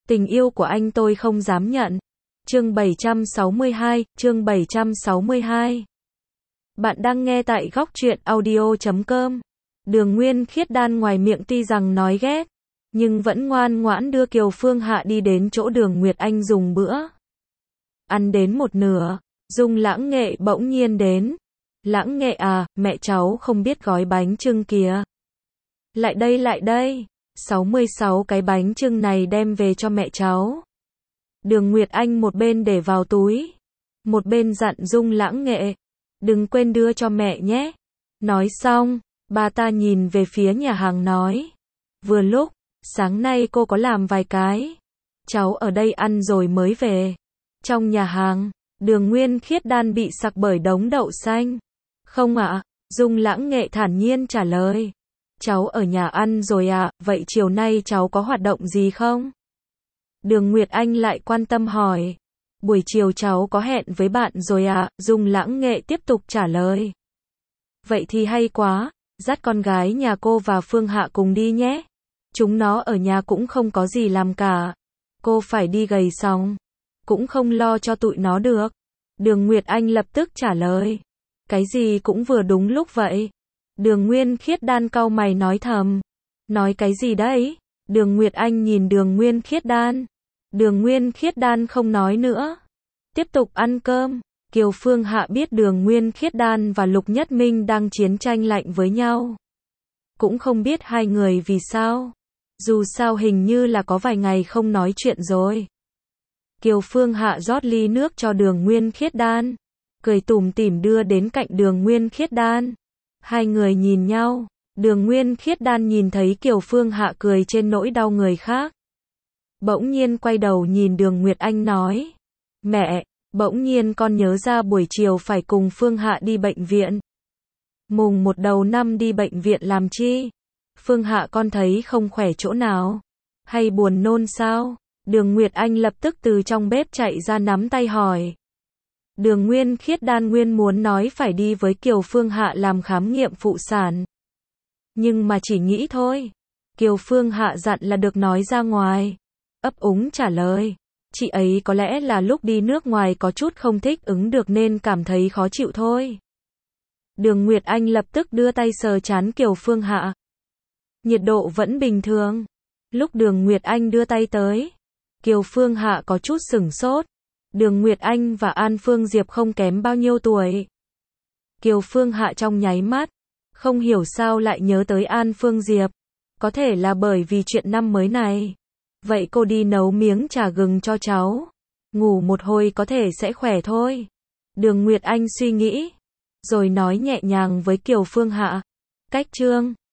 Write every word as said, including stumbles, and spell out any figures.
Tình yêu của anh tôi không dám nhận. Chương bảy trăm sáu mươi hai, chương bảy trăm sáu mươi hai. Bạn đang nghe tại góc truyện audio chấm com. Đường Nguyên Khiết Đan ngoài miệng tuy rằng nói ghét, nhưng vẫn ngoan ngoãn đưa Kiều Phương Hạ đi đến chỗ Đường Nguyệt Anh dùng bữa. Ăn đến một nửa, Dung Lãng Nghệ bỗng nhiên đến. Lãng Nghệ à, mẹ cháu không biết gói bánh chưng kìa. Lại đây lại đây, sáu mươi sáu cái bánh chưng này đem về cho mẹ cháu. Đường Nguyệt Anh một bên để vào túi, một bên dặn Dung Lãng Nghệ, đừng quên đưa cho mẹ nhé. Nói xong, bà ta nhìn về phía nhà hàng nói, vừa lúc, sáng nay cô có làm vài cái, cháu ở đây ăn rồi mới về. Trong nhà hàng, Đường Nguyên Khiết Đan bị sặc bởi đống đậu xanh. Không ạ, Dung Lãng Nghệ thản nhiên trả lời. Cháu ở nhà ăn rồi ạ, vậy chiều nay cháu có hoạt động gì không? Đường Nguyệt Anh lại quan tâm hỏi. Buổi chiều cháu có hẹn với bạn rồi ạ, Dung Lãng Nghệ tiếp tục trả lời. Vậy thì hay quá, dắt con gái nhà cô và Phương Hạ cùng đi nhé. Chúng nó ở nhà cũng không có gì làm cả. Cô phải đi gầy xong, cũng không lo cho tụi nó được. Đường Nguyệt Anh lập tức trả lời. Cái gì cũng vừa đúng lúc vậy. Đường Nguyên Khiết Đan cau mày nói thầm. Nói cái gì đấy? Đường Nguyệt Anh nhìn Đường Nguyên Khiết Đan. Đường Nguyên Khiết Đan không nói nữa. Tiếp tục ăn cơm. Kiều Phương Hạ biết Đường Nguyên Khiết Đan và Lục Nhất Minh đang chiến tranh lạnh với nhau. Cũng không biết hai người vì sao. Dù sao hình như là có vài ngày không nói chuyện rồi. Kiều Phương Hạ rót ly nước cho Đường Nguyên Khiết Đan, cười tủm tỉm đưa đến cạnh Đường Nguyên Khiết Đan. Hai người nhìn nhau, Đường Nguyên Khiết Đan nhìn thấy Kiều Phương Hạ cười trên nỗi đau người khác. Bỗng nhiên quay đầu nhìn Đường Nguyệt Anh nói, mẹ, bỗng nhiên con nhớ ra buổi chiều phải cùng Phương Hạ đi bệnh viện. Mùng một đầu năm đi bệnh viện làm chi? Phương Hạ con thấy không khỏe chỗ nào? Hay buồn nôn sao? Đường Nguyệt Anh lập tức từ trong bếp chạy ra nắm tay hỏi. Đường Nguyên Khiết Đan nguyên muốn nói phải đi với Kiều Phương Hạ làm khám nghiệm phụ sản. Nhưng mà chỉ nghĩ thôi. Kiều Phương Hạ dặn là được nói ra ngoài. Ấp úng trả lời. Chị ấy có lẽ là lúc đi nước ngoài có chút không thích ứng được nên cảm thấy khó chịu thôi. Đường Nguyệt Anh lập tức đưa tay sờ trán Kiều Phương Hạ. Nhiệt độ vẫn bình thường. Lúc Đường Nguyệt Anh đưa tay tới, Kiều Phương Hạ có chút sửng sốt. Đường Nguyệt Anh và An Phương Diệp không kém bao nhiêu tuổi. Kiều Phương Hạ trong nháy mắt, không hiểu sao lại nhớ tới An Phương Diệp. Có thể là bởi vì chuyện năm mới này. Vậy cô đi nấu miếng trà gừng cho cháu. Ngủ một hồi có thể sẽ khỏe thôi. Đường Nguyệt Anh suy nghĩ, rồi nói nhẹ nhàng với Kiều Phương Hạ. Cách chương